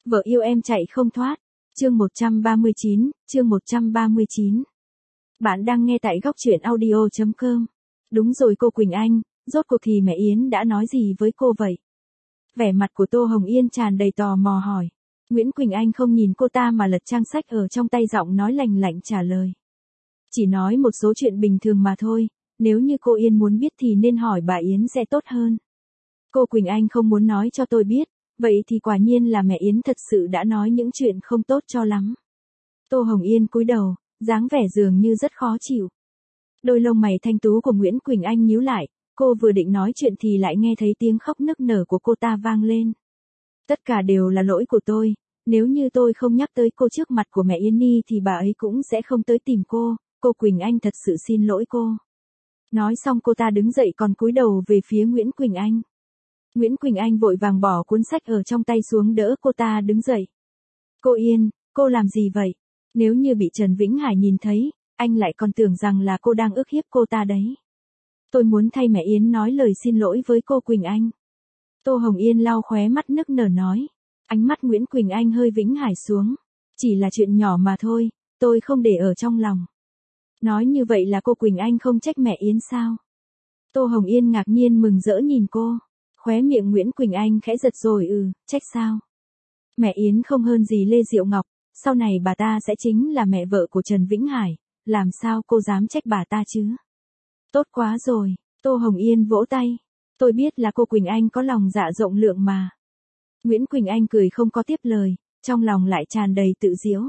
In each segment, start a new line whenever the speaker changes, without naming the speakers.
Vợ yêu em chạy không thoát. Chương 139, chương 139. Bạn đang nghe tại góc truyện audio.com. Đúng rồi cô Quỳnh Anh, rốt cuộc thì mẹ Yến đã nói gì với cô vậy? Vẻ mặt của Tô Hồng Yên tràn đầy tò mò hỏi. Nguyễn Quỳnh Anh không nhìn cô ta mà lật trang sách ở trong tay, giọng nói lành lạnh trả lời. Chỉ nói một số chuyện bình thường mà thôi, nếu như cô Yên muốn biết thì nên hỏi bà Yến sẽ tốt hơn. Cô Quỳnh Anh không muốn nói cho tôi biết, vậy thì quả nhiên là mẹ Yến thật sự đã nói những chuyện không tốt cho lắm. Tô Hồng Yên cúi đầu, dáng vẻ dường như rất khó chịu. Đôi lông mày thanh tú của Nguyễn Quỳnh Anh nhíu lại, cô vừa định nói chuyện thì lại nghe thấy tiếng khóc nức nở của cô ta vang lên. Tất cả đều là lỗi của tôi, nếu như tôi không nhắc tới cô trước mặt của mẹ Yến Nhi thì bà ấy cũng sẽ không tới tìm cô Quỳnh Anh thật sự xin lỗi cô. Nói xong cô ta đứng dậy còn cúi đầu về phía Nguyễn Quỳnh Anh. Nguyễn Quỳnh Anh vội vàng bỏ cuốn sách ở trong tay xuống đỡ cô ta đứng dậy. Cô Yên, cô làm gì vậy? Nếu như bị Trần Vĩnh Hải nhìn thấy, anh lại còn tưởng rằng là cô đang ức hiếp cô ta đấy. Tôi muốn thay mẹ Yến nói lời xin lỗi với cô Quỳnh Anh. Tô Hồng Yên lau khóe mắt nức nở nói. Ánh mắt Nguyễn Quỳnh Anh hơi Vĩnh Hải xuống. Chỉ là chuyện nhỏ mà thôi, tôi không để ở trong lòng. Nói như vậy là cô Quỳnh Anh không trách mẹ Yến sao? Tô Hồng Yên ngạc nhiên mừng rỡ nhìn cô. Khóe miệng Nguyễn Quỳnh Anh khẽ giật rồi. Trách sao? Mẹ Yến không hơn gì Lê Diệu Ngọc, sau này bà ta sẽ chính là mẹ vợ của Trần Vĩnh Hải, làm sao cô dám trách bà ta chứ? Tốt quá rồi, Tô Hồng Yên vỗ tay. Tôi biết là cô Quỳnh Anh có lòng dạ rộng lượng mà. Nguyễn Quỳnh Anh cười không có tiếp lời, trong lòng lại tràn đầy tự giễu.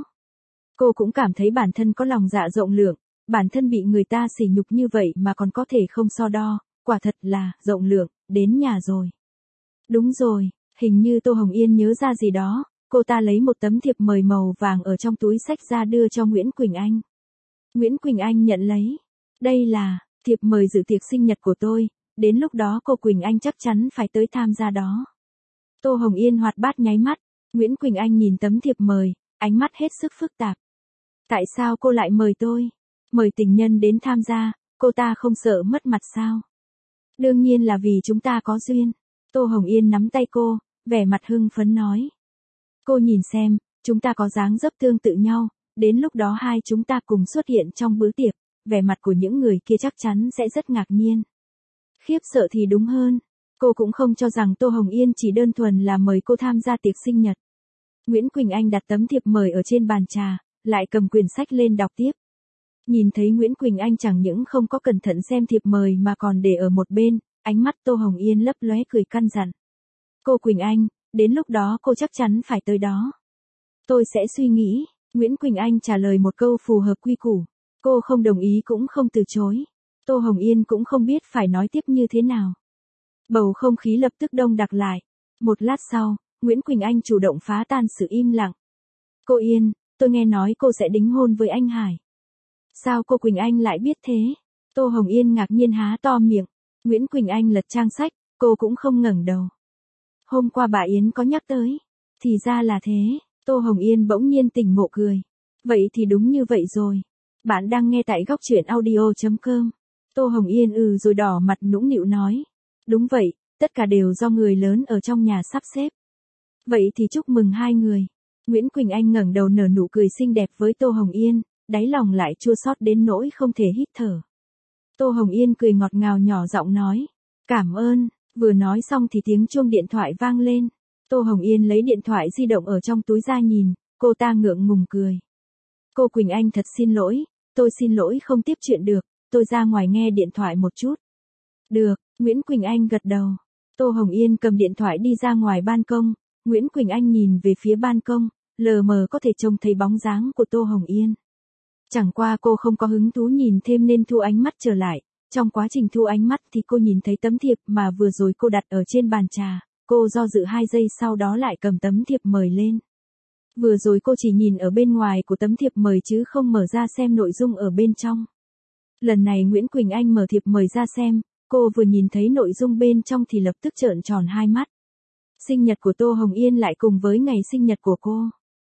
Cô cũng cảm thấy bản thân có lòng dạ rộng lượng, bản thân bị người ta sỉ nhục như vậy mà còn có thể không so đo, quả thật là rộng lượng, đến nhà rồi. Đúng rồi, hình như Tô Hồng Yên nhớ ra gì đó, cô ta lấy một tấm thiệp mời màu vàng ở trong túi xách ra đưa cho Nguyễn Quỳnh Anh. Nguyễn Quỳnh Anh nhận lấy. Đây là thiệp mời dự tiệc sinh nhật của tôi, đến lúc đó cô Quỳnh Anh chắc chắn phải tới tham gia đó. Tô Hồng Yên hoạt bát nháy mắt, Nguyễn Quỳnh Anh nhìn tấm thiệp mời, ánh mắt hết sức phức tạp. Tại sao cô lại mời tôi? Mời tình nhân đến tham gia, cô ta không sợ mất mặt sao? Đương nhiên là vì chúng ta có duyên. Tô Hồng Yên nắm tay cô, vẻ mặt hưng phấn nói. Cô nhìn xem, chúng ta có dáng dấp tương tự nhau, đến lúc đó hai chúng ta cùng xuất hiện trong bữa tiệc, vẻ mặt của những người kia chắc chắn sẽ rất ngạc nhiên. Khiếp sợ thì đúng hơn. Cô cũng không cho rằng Tô Hồng Yên chỉ đơn thuần là mời cô tham gia tiệc sinh nhật. Nguyễn Quỳnh Anh đặt tấm thiệp mời ở trên bàn trà, lại cầm quyển sách lên đọc tiếp. Nhìn thấy Nguyễn Quỳnh Anh chẳng những không có cẩn thận xem thiệp mời mà còn để ở một bên, ánh mắt Tô Hồng Yên lấp lóe cười căn dặn. Cô Quỳnh Anh, đến lúc đó cô chắc chắn phải tới đó. Tôi sẽ suy nghĩ. Nguyễn Quỳnh Anh trả lời một câu phù hợp quy củ. Cô không đồng ý cũng không từ chối. Tô Hồng Yên cũng không biết phải nói tiếp như thế nào. Bầu không khí lập tức đông đặc lại. Một lát sau, Nguyễn Quỳnh Anh chủ động phá tan sự im lặng. Cô Yên, tôi nghe nói cô sẽ đính hôn với anh Hải. Sao cô Quỳnh Anh lại biết thế? Tô Hồng Yên ngạc nhiên há to miệng. Nguyễn Quỳnh Anh lật trang sách, cô cũng không ngẩng đầu. Hôm qua bà Yến có nhắc tới. Thì ra là thế, Tô Hồng Yên bỗng nhiên tỉnh ngộ cười. Vậy thì đúng như vậy rồi. Bạn đang nghe tại góc truyện audio.com. Tô Hồng Yên rồi đỏ mặt nũng nịu nói. Đúng vậy, tất cả đều do người lớn ở trong nhà sắp xếp. Vậy thì chúc mừng hai người. Nguyễn Quỳnh Anh ngẩng đầu nở nụ cười xinh đẹp với Tô Hồng Yên, đáy lòng lại chua xót đến nỗi không thể hít thở. Tô Hồng Yên cười ngọt ngào nhỏ giọng nói. Cảm ơn. Vừa nói xong thì tiếng chuông điện thoại vang lên. Tô Hồng Yên lấy điện thoại di động ở trong túi ra nhìn, cô ta ngượng ngùng cười. Cô Quỳnh Anh thật xin lỗi, tôi xin lỗi không tiếp chuyện được, tôi ra ngoài nghe điện thoại một chút. Được, Nguyễn Quỳnh Anh gật đầu. Tô Hồng Yên cầm điện thoại đi ra ngoài ban công, Nguyễn Quỳnh Anh nhìn về phía ban công, lờ mờ có thể trông thấy bóng dáng của Tô Hồng Yên. Chẳng qua cô không có hứng thú nhìn thêm nên thu ánh mắt trở lại. Trong quá trình thu ánh mắt thì cô nhìn thấy tấm thiệp mà vừa rồi cô đặt ở trên bàn trà. Cô do dự 2 giây sau đó lại cầm tấm thiệp mời lên. Vừa rồi cô chỉ nhìn ở bên ngoài của tấm thiệp mời chứ không mở ra xem nội dung ở bên trong. Lần này Nguyễn Quỳnh Anh mở thiệp mời ra xem, cô vừa nhìn thấy nội dung bên trong thì lập tức trợn tròn hai mắt. Sinh nhật của Tô Hồng Yên lại cùng với ngày sinh nhật của cô.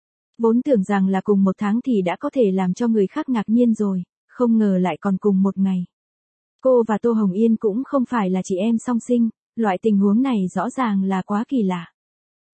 Vốn tưởng rằng là cùng một tháng thì đã có thể làm cho người khác ngạc nhiên rồi, không ngờ lại còn cùng một ngày. Cô và Tô Hồng Yên cũng không phải là chị em song sinh, loại tình huống này rõ ràng là quá kỳ lạ.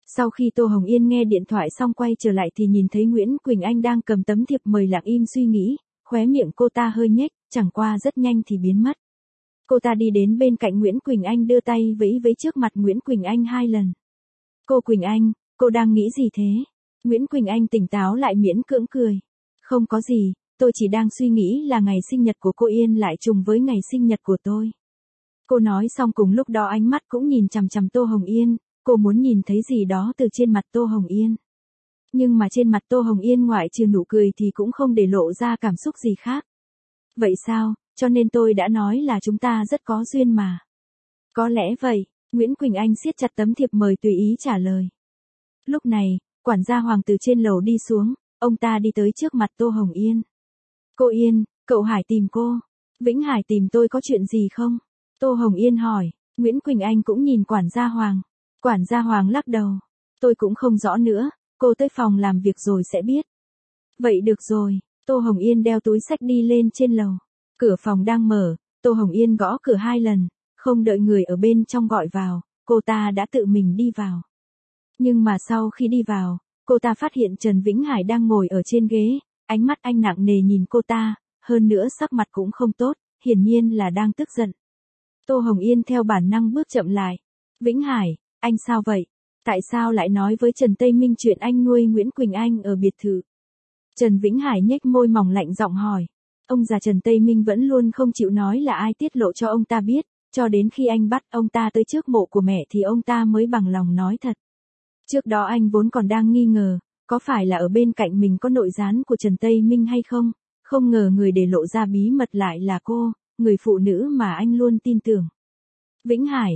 Sau khi Tô Hồng Yên nghe điện thoại xong quay trở lại thì nhìn thấy Nguyễn Quỳnh Anh đang cầm tấm thiệp mời lặng im suy nghĩ, khóe miệng cô ta hơi nhếch, chẳng qua rất nhanh thì biến mất. Cô ta đi đến bên cạnh Nguyễn Quỳnh Anh đưa tay vẫy vẫy trước mặt Nguyễn Quỳnh Anh 2 lần. Cô Quỳnh Anh, cô đang nghĩ gì thế? Nguyễn Quỳnh Anh tỉnh táo lại miễn cưỡng cười. Không có gì, tôi chỉ đang suy nghĩ là ngày sinh nhật của cô Yên lại trùng với ngày sinh nhật của tôi. Cô nói xong cùng lúc đó ánh mắt cũng nhìn chằm chằm Tô Hồng Yên, cô muốn nhìn thấy gì đó từ trên mặt Tô Hồng Yên. Nhưng mà trên mặt Tô Hồng Yên ngoại trừ nụ cười thì cũng không để lộ ra cảm xúc gì khác. Vậy sao, cho nên tôi đã nói là chúng ta rất có duyên mà. Có lẽ vậy, Nguyễn Quỳnh Anh siết chặt tấm thiệp mời tùy ý trả lời. Lúc này, quản gia Hoàng từ trên lầu đi xuống, ông ta đi tới trước mặt Tô Hồng Yên. Cô Yên, cậu Hải tìm cô. Vĩnh Hải tìm tôi có chuyện gì không? Tô Hồng Yên hỏi, Nguyễn Quỳnh Anh cũng nhìn quản gia Hoàng. Quản gia Hoàng lắc đầu. Tôi cũng không rõ nữa, cô tới phòng làm việc rồi sẽ biết. Vậy được rồi, Tô Hồng Yên đeo túi xách đi lên trên lầu. Cửa phòng đang mở, Tô Hồng Yên gõ cửa 2 lần, không đợi người ở bên trong gọi vào, cô ta đã tự mình đi vào. Nhưng mà sau khi đi vào, cô ta phát hiện Trần Vĩnh Hải đang ngồi ở trên ghế, ánh mắt anh nặng nề nhìn cô ta, hơn nữa sắc mặt cũng không tốt, hiển nhiên là đang tức giận. Tô Hồng Yên theo bản năng bước chậm lại. Vĩnh Hải, anh sao vậy? Tại sao lại nói với Trần Tây Minh chuyện anh nuôi Nguyễn Quỳnh Anh ở biệt thự? Trần Vĩnh Hải nhếch môi mỏng lạnh giọng hỏi. Ông già Trần Tây Minh vẫn luôn không chịu nói là ai tiết lộ cho ông ta biết, cho đến khi anh bắt ông ta tới trước mộ của mẹ thì ông ta mới bằng lòng nói thật. Trước đó anh vốn còn đang nghi ngờ, có phải là ở bên cạnh mình có nội gián của Trần Tây Minh hay không, không ngờ người để lộ ra bí mật lại là cô, người phụ nữ mà anh luôn tin tưởng. Vĩnh Hải,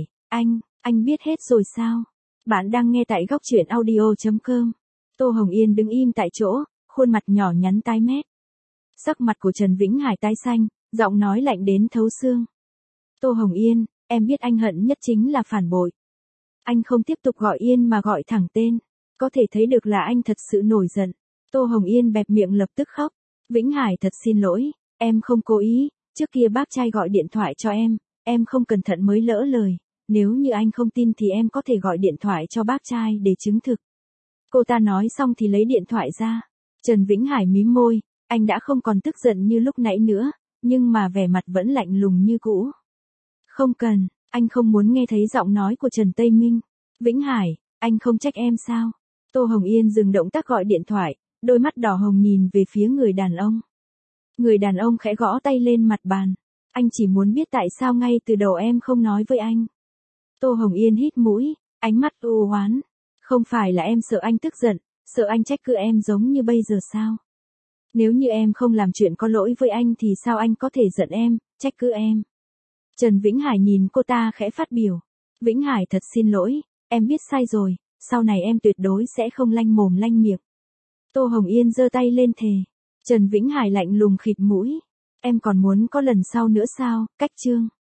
anh biết hết rồi sao? Bạn đang nghe tại góc truyện audio.com. Tô Hồng Yên đứng im tại chỗ, khuôn mặt nhỏ nhắn tái mét. Sắc mặt của Trần Vĩnh Hải tái xanh, giọng nói lạnh đến thấu xương. Tô Hồng Yên, em biết anh hận nhất chính là phản bội. Anh không tiếp tục gọi Yên mà gọi thẳng tên. Có thể thấy được là anh thật sự nổi giận. Tô Hồng Yên bẹp miệng lập tức khóc. Vĩnh Hải thật xin lỗi, em không cố ý. Trước kia bác trai gọi điện thoại cho em không cẩn thận mới lỡ lời. Nếu như anh không tin thì em có thể gọi điện thoại cho bác trai để chứng thực. Cô ta nói xong thì lấy điện thoại ra. Trần Vĩnh Hải mím môi, anh đã không còn tức giận như lúc nãy nữa, nhưng mà vẻ mặt vẫn lạnh lùng như cũ. Không cần, anh không muốn nghe thấy giọng nói của Trần Tây Minh. Vĩnh Hải, anh không trách em sao? Tô Hồng Yên dừng động tác gọi điện thoại, đôi mắt đỏ hồng nhìn về phía người đàn ông. Người đàn ông khẽ gõ tay lên mặt bàn. Anh chỉ muốn biết tại sao ngay từ đầu em không nói với anh. Tô Hồng Yên hít mũi, ánh mắt u oán. Không phải là em sợ anh tức giận, sợ anh trách cứ em giống như bây giờ sao? Nếu như em không làm chuyện có lỗi với anh thì sao anh có thể giận em, trách cứ em? Trần Vĩnh Hải nhìn cô ta khẽ phát biểu. Vĩnh Hải thật xin lỗi, em biết sai rồi, sau này em tuyệt đối sẽ không lanh mồm lanh miệng. Tô Hồng Yên giơ tay lên thề. Trần Vĩnh Hải lạnh lùng khịt mũi. Em còn muốn có lần sau nữa sao, cách chương.